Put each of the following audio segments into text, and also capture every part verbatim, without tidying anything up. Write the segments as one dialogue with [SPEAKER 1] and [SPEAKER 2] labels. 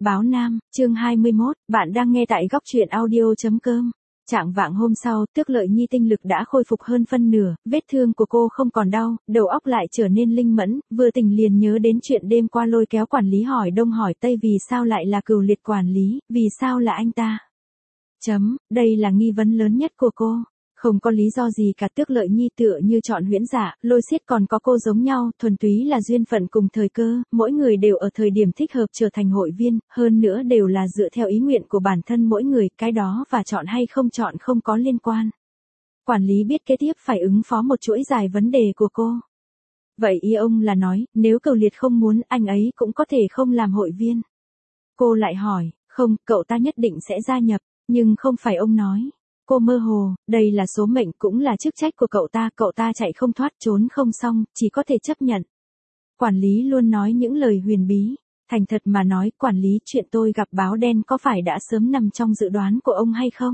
[SPEAKER 1] Báo Nam, chương hai mươi mốt, bạn đang nghe tại góc truyện audio.com. Trạng vạng hôm sau, Tước Lợi Nhi tinh lực đã khôi phục hơn phân nửa, vết thương của cô không còn đau, đầu óc lại trở nên linh mẫn, vừa tỉnh liền nhớ đến chuyện đêm qua lôi kéo quản lý hỏi đông hỏi tây vì sao lại là Cửu Liệt quản lý, vì sao là anh ta. Chấm, đây là nghi vấn lớn nhất của cô. Không có lý do gì cả. Tước Lợi Nhi tựa như chọn Huyễn Dạ, Lôi Xiết còn có cô giống nhau, thuần túy là duyên phận cùng thời cơ, mỗi người đều ở thời điểm thích hợp trở thành hội viên, hơn nữa đều là dựa theo ý nguyện của bản thân mỗi người, cái đó và chọn hay không chọn không có liên quan. Quản lý biết kế tiếp phải ứng phó một chuỗi dài vấn đề của cô. Vậy ý ông là nói, nếu Cửu Liệt không muốn, anh ấy cũng có thể không làm hội viên. Cô lại hỏi, không, cậu ta nhất định sẽ gia nhập, nhưng không phải ông nói. Cô mơ hồ, đây là số mệnh cũng là chức trách của cậu ta, cậu ta chạy không thoát trốn không xong, chỉ có thể chấp nhận. Quản lý luôn nói những lời huyền bí, thành thật mà nói, quản lý, chuyện tôi gặp báo đen có phải đã sớm nằm trong dự đoán của ông hay không?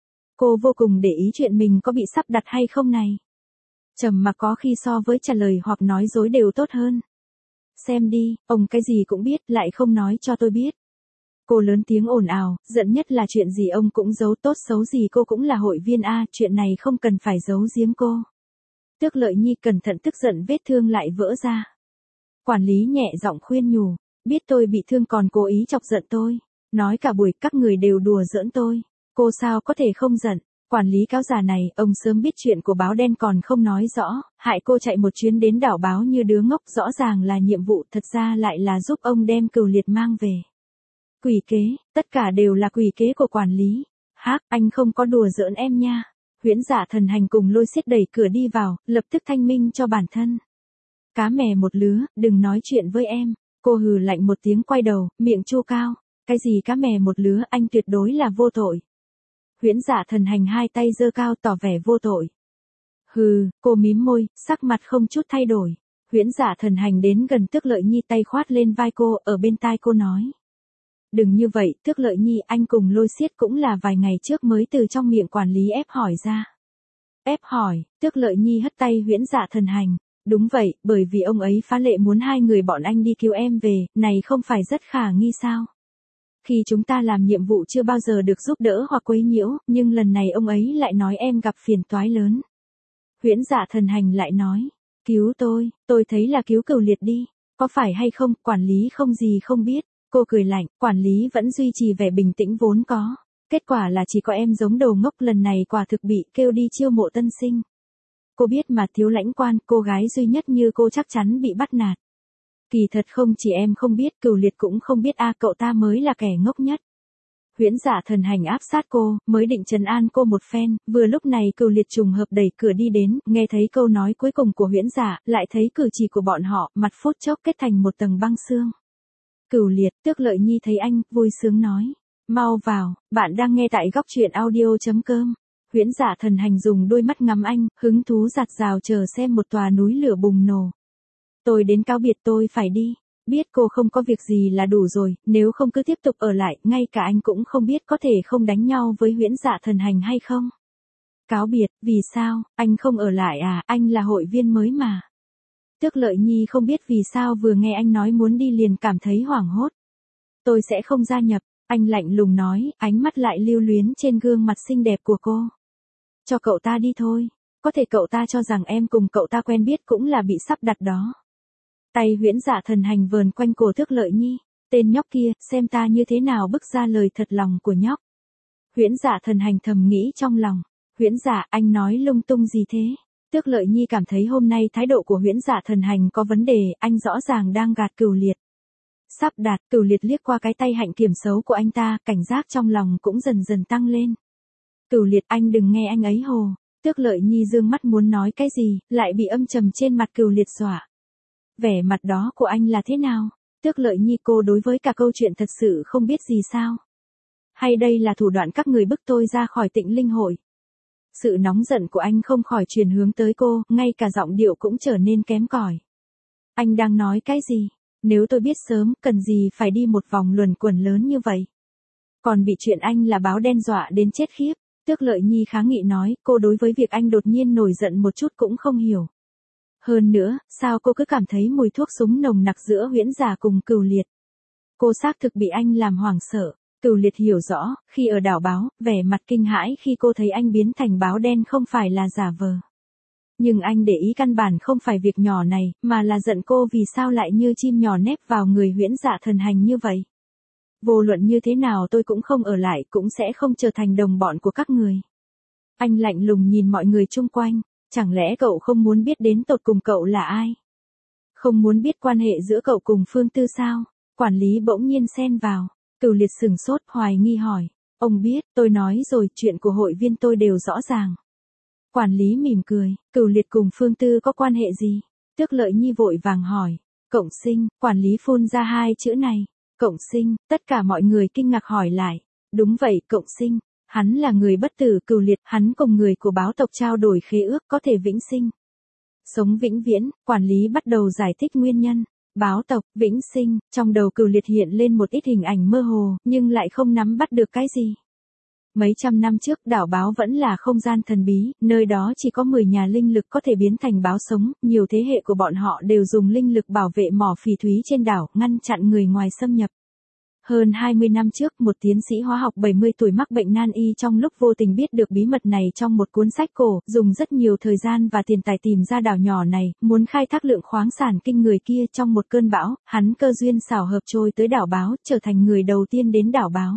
[SPEAKER 1] Cô vô cùng để ý chuyện mình có bị sắp đặt hay không này. Trầm mặc có khi so với trả lời hoặc nói dối đều tốt hơn. Xem đi, ông cái gì cũng biết, lại không nói cho tôi biết. Cô lớn tiếng ồn ào, giận nhất là chuyện gì ông cũng giấu, tốt xấu gì cô cũng là hội viên a, chuyện này không cần phải giấu giếm cô. Tước Lợi Nhi cẩn thận, tức giận vết thương lại vỡ ra. Quản lý nhẹ giọng khuyên nhủ, biết tôi bị thương còn cố ý chọc giận tôi, nói cả buổi các người đều đùa giỡn tôi, cô sao có thể không giận. Quản lý cáo già này, ông sớm biết chuyện của báo đen còn không nói rõ, hại cô chạy một chuyến đến đảo báo như đứa ngốc, rõ ràng là nhiệm vụ, thật ra lại là giúp ông đem Cửu Liệt mang về. Quỷ kế, tất cả đều là quỷ kế của quản lý. Hác, anh không có đùa giỡn em nha. Huyễn Dạ Thần Hành cùng Lôi Xiết đẩy cửa đi vào, lập tức thanh minh cho bản thân. Cá mè một lứa, đừng nói chuyện với em. Cô hừ lạnh một tiếng quay đầu, miệng chu cao. Cái gì cá mè một lứa, anh tuyệt đối là vô tội. Huyễn Dạ Thần Hành hai tay giơ cao tỏ vẻ vô tội. Hừ, cô mím môi, sắc mặt không chút thay đổi. Huyễn Dạ Thần Hành đến gần Tước Lợi Nhi, tay khoát lên vai cô, ở bên tai cô nói. Đừng như vậy, Tước Lợi Nhi, anh cùng Lôi Xiết cũng là vài ngày trước mới từ trong miệng quản lý ép hỏi ra. Ép hỏi, Tước Lợi Nhi hất tay Huyễn Dạ Thần Hành. Đúng vậy, bởi vì ông ấy phá lệ muốn hai người bọn anh đi cứu em về, này không phải rất khả nghi sao? Khi chúng ta làm nhiệm vụ chưa bao giờ được giúp đỡ hoặc quấy nhiễu, nhưng lần này ông ấy lại nói em gặp phiền toái lớn. Huyễn Dạ Thần Hành lại nói, cứu tôi, tôi thấy là cứu Cửu Liệt đi, có phải hay không, quản lý không gì không biết. Cô cười lạnh, quản lý vẫn duy trì vẻ bình tĩnh vốn có. Kết quả là chỉ có em giống đầu ngốc, lần này quả thực bị kêu đi chiêu mộ tân sinh. Cô biết mà, thiếu lãnh quan, cô gái duy nhất như cô chắc chắn bị bắt nạt. Kỳ thật không chỉ em không biết, Cửu Liệt cũng không biết a, cậu ta mới là kẻ ngốc nhất. Huyễn Dạ Thần Hành áp sát cô, mới định trấn an cô một phen, vừa lúc này Cửu Liệt trùng hợp đẩy cửa đi đến, nghe thấy câu nói cuối cùng của Huyễn Dạ, lại thấy cử chỉ của bọn họ, mặt phút chốc kết thành một tầng băng xương. Cửu Liệt, Tước Lợi Nhi thấy anh, vui sướng nói. Mau vào, bạn đang nghe tại góc truyện audio.com. Huyễn Dạ Thần Hành dùng đôi mắt ngắm anh, hứng thú giạt rào chờ xem một tòa núi lửa bùng nổ. Tôi đến cáo biệt, tôi phải đi. Biết cô không có việc gì là đủ rồi, nếu không cứ tiếp tục ở lại, ngay cả anh cũng không biết có thể không đánh nhau với Huyễn Dạ Thần Hành hay không. Cáo biệt, vì sao, anh không ở lại à, anh là hội viên mới mà. Tước Lợi Nhi không biết vì sao vừa nghe anh nói muốn đi liền cảm thấy hoảng hốt. Tôi sẽ không gia nhập, anh lạnh lùng nói, ánh mắt lại lưu luyến trên gương mặt xinh đẹp của cô. Cho cậu ta đi thôi, có thể cậu ta cho rằng em cùng cậu ta quen biết cũng là bị sắp đặt đó. Tay Huyễn Dạ Thần Hành vờn quanh cổ Tước Lợi Nhi, tên nhóc kia, xem ta như thế nào bức ra lời thật lòng của nhóc. Huyễn Dạ Thần Hành thầm nghĩ trong lòng, Huyễn Dạ, anh nói lung tung gì thế? Tước Lợi Nhi cảm thấy hôm nay thái độ của Huyễn Dạ Thần Hành có vấn đề, anh rõ ràng đang gạt Cửu Liệt. Sắp đạt, Cửu Liệt liếc qua cái tay hạnh kiểm xấu của anh ta, cảnh giác trong lòng cũng dần dần tăng lên. Cửu Liệt, anh đừng nghe anh ấy hồ. Tước Lợi Nhi dương mắt muốn nói cái gì, lại bị âm trầm trên mặt Cửu Liệt dọa. Vẻ mặt đó của anh là thế nào? Tước Lợi Nhi, cô đối với cả câu chuyện thật sự không biết gì sao? Hay đây là thủ đoạn các người bức tôi ra khỏi Tịnh Linh hội? Sự nóng giận của anh không khỏi truyền hướng tới cô, ngay cả giọng điệu cũng trở nên kém cỏi. Anh đang nói cái gì? Nếu tôi biết sớm, cần gì phải đi một vòng luẩn quẩn lớn như vậy? Còn bị chuyện anh là báo đen dọa đến chết khiếp. Tước Lợi Nhi kháng nghị nói, cô đối với việc anh đột nhiên nổi giận một chút cũng không hiểu. Hơn nữa, sao cô cứ cảm thấy mùi thuốc súng nồng nặc giữa Huyễn Dạ cùng Cửu Liệt? cô xác thực bị anh làm hoảng sợ. Cửu Liệt hiểu rõ, khi ở đảo báo, vẻ mặt kinh hãi khi cô thấy anh biến thành báo đen không phải là giả vờ. Nhưng anh để ý căn bản không phải việc nhỏ này, mà là giận cô vì sao lại như chim nhỏ nép vào người huyễn dạ thần hành như vậy. Vô luận như thế nào tôi cũng không ở lại, cũng sẽ không trở thành đồng bọn của các người. Anh lạnh lùng nhìn mọi người chung quanh, chẳng lẽ cậu không muốn biết đến tột cùng cậu là ai? Không muốn biết quan hệ giữa cậu cùng Phương Tư sao? Quản lý bỗng nhiên xen vào. Cửu Liệt sừng sốt hoài nghi hỏi. Ông biết, tôi nói rồi, chuyện của hội viên tôi đều rõ ràng. Quản lý mỉm cười, Cửu Liệt cùng Phương Tư có quan hệ gì? Tước Lợi Nhi vội vàng hỏi. Cộng sinh, quản lý phun ra hai chữ này. Cộng sinh, tất cả mọi người kinh ngạc hỏi lại. Đúng vậy, cộng sinh. Hắn là người bất tử. Cửu Liệt, hắn cùng người của báo tộc trao đổi khế ước có thể vĩnh sinh. Sống vĩnh viễn, quản lý bắt đầu giải thích nguyên nhân. Báo tộc, vĩnh sinh, trong đầu Cửu Liệt hiện lên một ít hình ảnh mơ hồ, nhưng lại không nắm bắt được cái gì. Mấy trăm năm trước, đảo báo vẫn là không gian thần bí, nơi đó chỉ có mười nhà linh lực có thể biến thành báo sống, nhiều thế hệ của bọn họ đều dùng linh lực bảo vệ mỏ phỉ thúy trên đảo, ngăn chặn người ngoài xâm nhập. Hơn hai mươi năm trước, một tiến sĩ hóa học bảy mươi tuổi mắc bệnh nan y trong lúc vô tình biết được bí mật này trong một cuốn sách cổ, dùng rất nhiều thời gian và tiền tài tìm ra đảo nhỏ này, muốn khai thác lượng khoáng sản kinh người kia. Trong một cơn bão, hắn cơ duyên xảo hợp trôi tới đảo báo, trở thành người đầu tiên đến đảo báo.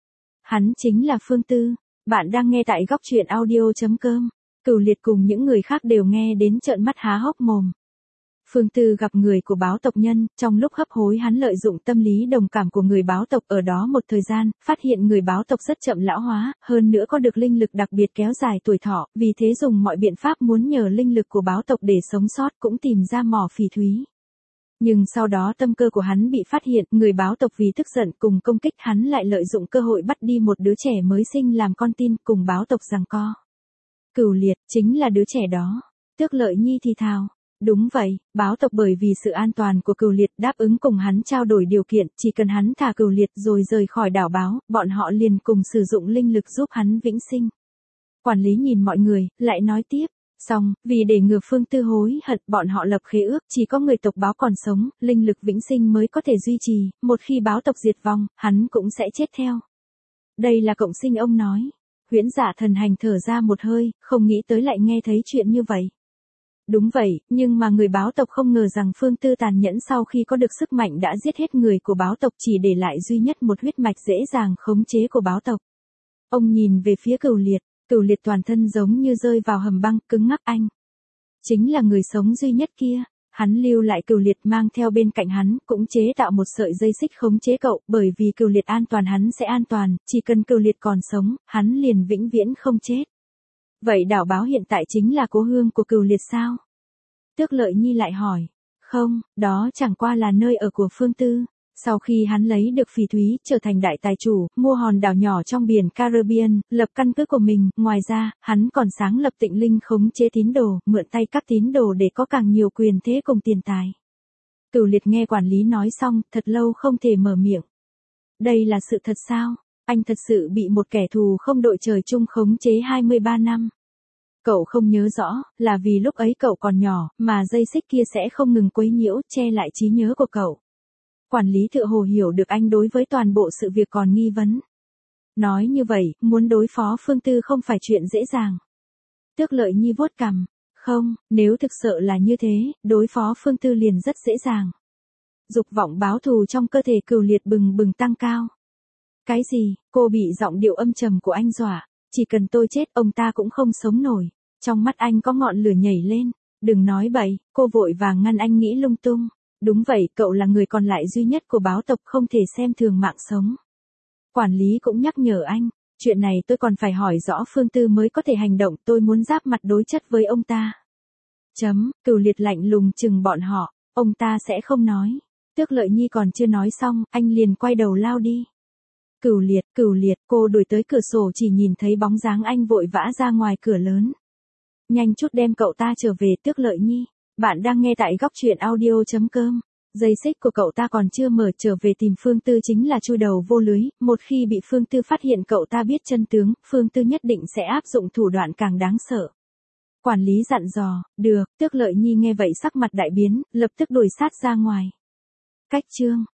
[SPEAKER 1] Hắn chính là Phương Tư. Bạn đang nghe tại góc truyện audio chấm com. Cửu Liệt cùng những người khác đều nghe đến trợn mắt há hốc mồm. Phương Tư gặp người của báo tộc nhân, trong lúc hấp hối hắn lợi dụng tâm lý đồng cảm của người báo tộc ở đó một thời gian, phát hiện người báo tộc rất chậm lão hóa, hơn nữa có được linh lực đặc biệt kéo dài tuổi thọ, vì thế dùng mọi biện pháp muốn nhờ linh lực của báo tộc để sống sót, cũng tìm ra mỏ phỉ thúy. Nhưng sau đó tâm cơ của hắn bị phát hiện, người báo tộc vì tức giận cùng công kích hắn lại lợi dụng cơ hội bắt đi một đứa trẻ mới sinh làm con tin, cùng báo tộc giằng co. Cửu Liệt, chính là đứa trẻ đó. Tước Lợi Nhi thì thào. Đúng vậy, báo tộc bởi vì sự an toàn của Cửu Liệt đáp ứng cùng hắn trao đổi điều kiện, chỉ cần hắn thả Cửu Liệt rồi rời khỏi đảo báo, bọn họ liền cùng sử dụng linh lực giúp hắn vĩnh sinh. Quản lý nhìn mọi người, lại nói tiếp. Xong, vì để ngừa Phương Tư hối hận, bọn họ lập khế ước, chỉ có người tộc báo còn sống, linh lực vĩnh sinh mới có thể duy trì, một khi báo tộc diệt vong, hắn cũng sẽ chết theo. Đây là cộng sinh ông nói. Huyễn Dạ Thần Hành thở ra một hơi, không nghĩ tới lại nghe thấy chuyện như vậy. Đúng vậy, nhưng mà người báo tộc không ngờ rằng Phương Tư tàn nhẫn sau khi có được sức mạnh đã giết hết người của báo tộc, chỉ để lại duy nhất một huyết mạch dễ dàng khống chế của báo tộc. Ông nhìn về phía Cửu Liệt. Cửu Liệt toàn thân giống như rơi vào hầm băng, cứng ngắc. Anh chính là người sống duy nhất kia. Hắn lưu lại Cửu Liệt mang theo bên cạnh hắn, cũng chế tạo một sợi dây xích khống chế cậu, bởi vì Cửu Liệt an toàn hắn sẽ an toàn, chỉ cần Cửu Liệt còn sống, hắn liền vĩnh viễn không chết. Vậy đảo báo hiện tại chính là cố hương của Cửu Liệt sao? Tước Lợi Nhi lại hỏi. Không, đó chẳng qua là nơi ở của Phương Tư. Sau khi hắn lấy được phỉ thúy, trở thành đại tài chủ, mua hòn đảo nhỏ trong biển Caribbean, lập căn cứ của mình, ngoài ra, hắn còn sáng lập Tịnh Linh khống chế tín đồ, mượn tay các tín đồ để có càng nhiều quyền thế cùng tiền tài. Cửu Liệt nghe quản lý nói xong, thật lâu không thể mở miệng. Đây là sự thật sao? Anh thật sự bị một kẻ thù không đội trời chung khống chế hai mươi ba năm. Cậu không nhớ rõ, là vì lúc ấy cậu còn nhỏ, mà dây xích kia sẽ không ngừng quấy nhiễu, che lại trí nhớ của cậu. Quản lý tựa hồ hiểu được anh đối với toàn bộ sự việc còn nghi vấn. Nói như vậy, muốn đối phó Phương Tư không phải chuyện dễ dàng. Tước Lợi Nhi vuốt cằm. Không, nếu thực sự là như thế, đối phó Phương Tư liền rất dễ dàng. Dục vọng báo thù trong cơ thể Cửu Liệt bừng bừng tăng cao. Cái gì? Cô bị giọng điệu âm trầm của anh dọa. Chỉ cần tôi chết, ông ta cũng không sống nổi. Trong mắt anh có ngọn lửa nhảy lên. Đừng nói bậy, cô vội vàng ngăn anh nghĩ lung tung. Đúng vậy, cậu là người còn lại duy nhất của báo tộc, không thể xem thường mạng sống. Quản lý cũng nhắc nhở anh, chuyện này tôi còn phải hỏi rõ Phương Tư mới có thể hành động, tôi muốn giáp mặt đối chất với ông ta. Chấm, Cửu Liệt lạnh lùng chừng bọn họ, ông ta sẽ không nói. Tước Lợi Nhi còn chưa nói xong, anh liền quay đầu lao đi. Cửu Liệt, Cửu Liệt, cô đuổi tới cửa sổ chỉ nhìn thấy bóng dáng anh vội vã ra ngoài cửa lớn. Nhanh chút đem cậu ta trở về. Tước Lợi Nhi. Bạn đang nghe tại góc truyện audio chấm com. Dây xích của cậu ta còn chưa mở, trở về tìm Phương Tư chính là chui đầu vô lưới, một khi bị Phương Tư phát hiện cậu ta biết chân tướng, Phương Tư nhất định sẽ áp dụng thủ đoạn càng đáng sợ. Quản lý dặn dò, được. Tước Lợi Nhi nghe vậy sắc mặt đại biến, lập tức đuổi sát ra ngoài. Cách chương